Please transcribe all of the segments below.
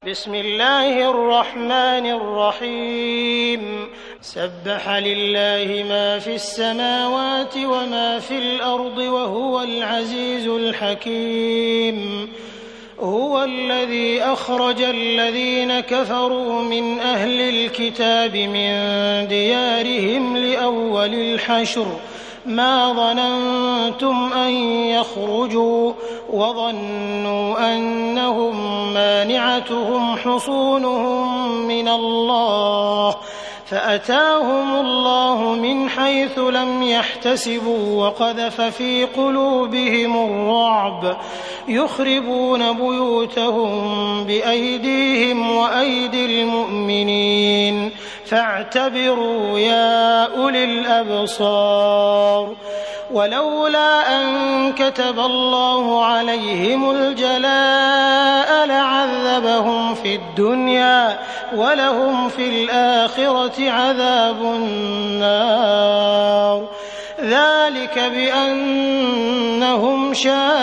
بسم الله الرحمن الرحيم سبح لله ما في السماوات وما في الأرض وهو العزيز الحكيم هو الذي أخرج الذين كفروا من أهل الكتاب من ديارهم لأول الحشر ما ظننتم أن يخرجوا وظنوا أنهم مانعتهم حصونهم من الله فأتاهم الله من حيث لم يحتسبوا وقذف في قلوبهم الرعب يخربون بيوتهم بأيديهم وأيدي المؤمنين فاعتبروا يا أولي الأبصار ولولا أن كتب الله عليهم الجلاء لعذبهم في الدنيا ولهم في الآخرة عذاب النار ذلك بأنهم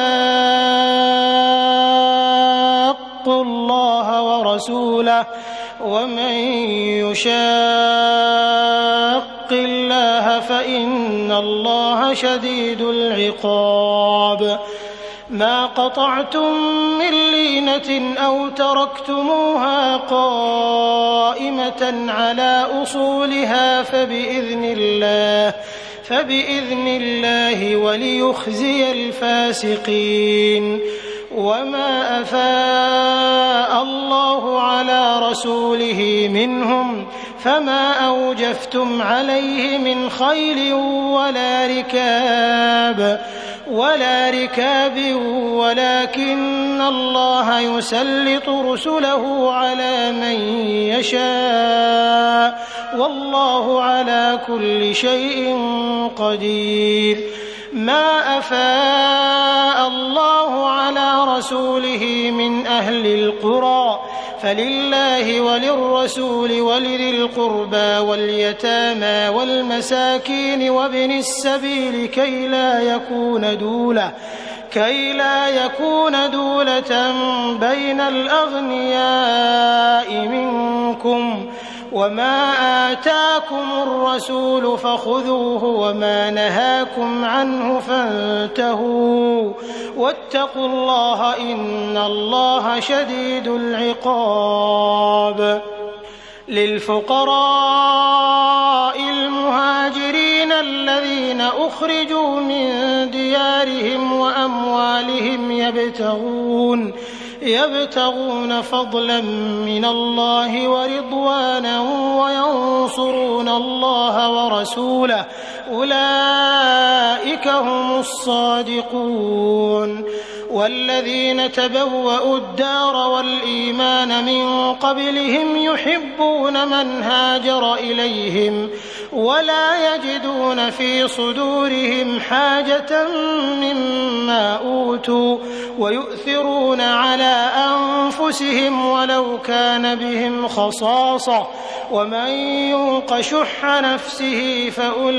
شاقوا الله ورسوله ومن يشاق الله فإن الله شديد العقاب ما قطعتم من لينة أو تركتموها قائمة على أصولها فبإذن الله وليخزي الفاسقين وما أفاء الله على رسوله منهم فما أوجفتم عليه من خيل ولا ركاب ولكن الله يسلط رسله على من يشاء والله على كل شيء قدير ما أفاء الله على رسوله من أهل القرى فلله وللرسول ولذي القربى واليتامى والمساكين وابن السبيل كي لا يكون دولة بين الأغنياء منكم وما آتاكم الرسول فخذوه وما نهاكم عنه فانتهوا واتقوا الله إن الله شديد العقاب للفقراء المهاجرين الذين أخرجوا من ديارهم وأموالهم يبتغون فضلا من الله ورضوانا وينصرون الله ورسوله أولئك هم الصادقون والذين تبوأوا الدار والإيمان من قبلهم يحبون من هاجر إليهم ولا يجدون في صدورهم حاجة مما أوتوا ويؤثرون على أنفسهم ولو كان بهم خصاصة ومن يوق شح نفسه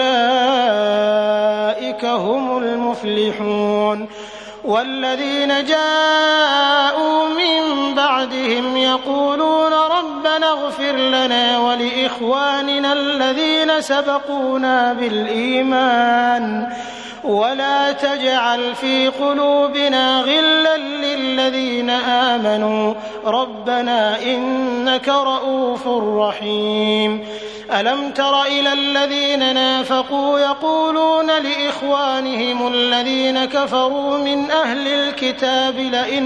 فأولئك هم المفلحون والذين جاءوا من بعدهم يقولون ربنا اغفر لنا ولإخواننا الذين سبقونا بالإيمان ولا تجعل في قلوبنا غلا للذين آمنوا ربنا إنك رؤوف رحيم ألم تر إلى الذين نافقوا يقولون لإخوانهم الذين كفروا من أهل الكتاب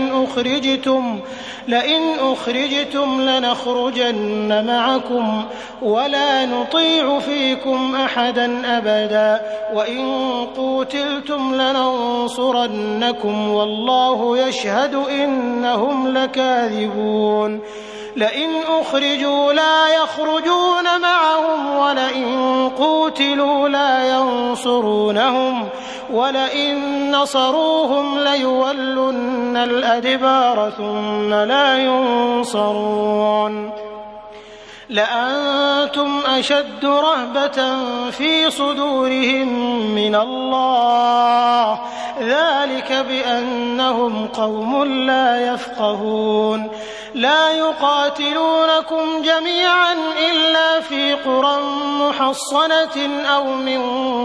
لئن أخرجتم لنخرجن معكم ولا نطيع فيكم أحدا أبدا وإن قوتلتم لننصرنكم والله يشهد إنهم لكاذبون لئن أخرجوا لا يخرجون معهم ولئن قوتلوا لا ينصرونهم ولئن نصروهم ليولن الأدبار ثم لا ينصرون لأنتم أشد رهبة في صدورهم من الله ذلك بأنهم قوم لا يفقهون لا يقاتلونكم جميعا إلا في قرى محصنة أو من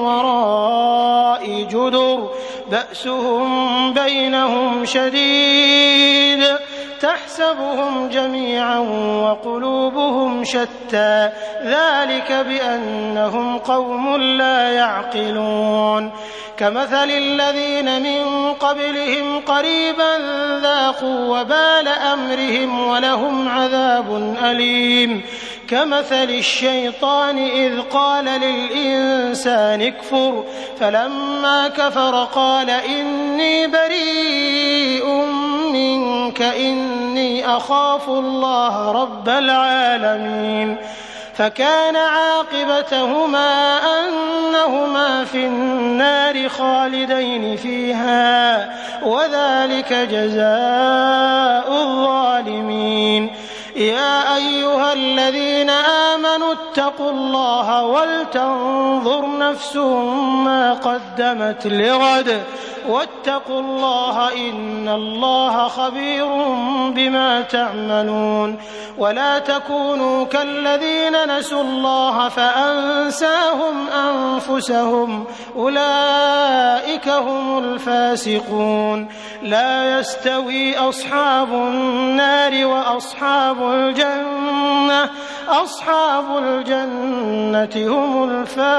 وراء جدر بأسهم بينهم شديد تحسبهم جميعا وقلوبهم شتى ذلك بأنهم قوم لا يعقلون كمثل الذين من قبلهم قريبا ذاقوا وبال أمرهم ولهم عذاب أليم كمثل الشيطان إذ قال للإنسان اكفر فلما كفر قال إني بريء منك إني أخاف الله رب العالمين فكان عاقبتهما أنهما في النار خالدين فيها وذلك جزاء الظالمين يا أيها الذين آمنوا اتقوا الله ولتنظر نفس ما قدمت لغد واتقوا الله إن الله خبير بما تعملون ولا تكونوا كالذين نسوا الله فأنساهم أنفسهم أولئك هم الفاسقون لا يستوي أصحاب النار وأصحاب الجنة أصحاب الجنة هم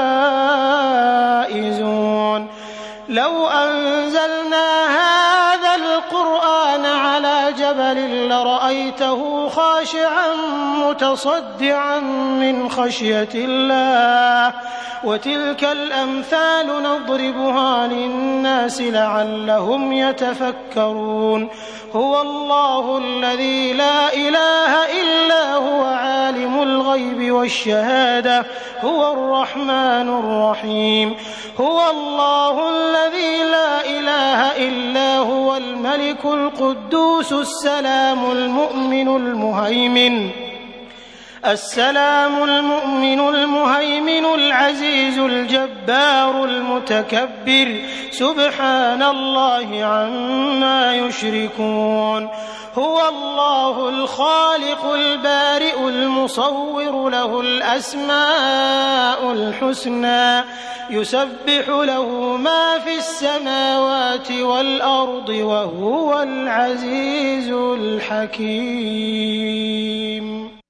الفائزون لو أنزلنا هذا القرآن على جبل لرأيته خاشعا متصدعا من خشية الله وتلك الأمثال نضربها للناس لعلهم يتفكرون هو الله الذي لا إله إلا هو عالم الغيب والشهادة هو الرحمن الرحيم هو الله الذي لا إله إلا هو الملك القدوس السلام المؤمن المهيمن العزيز الجبار المتكبر سبحان الله عما يشركون هو الله الخالق البارئ المصور له الأسماء الحسنى يسبح له ما في السماوات والأرض وهو العزيز الحكيم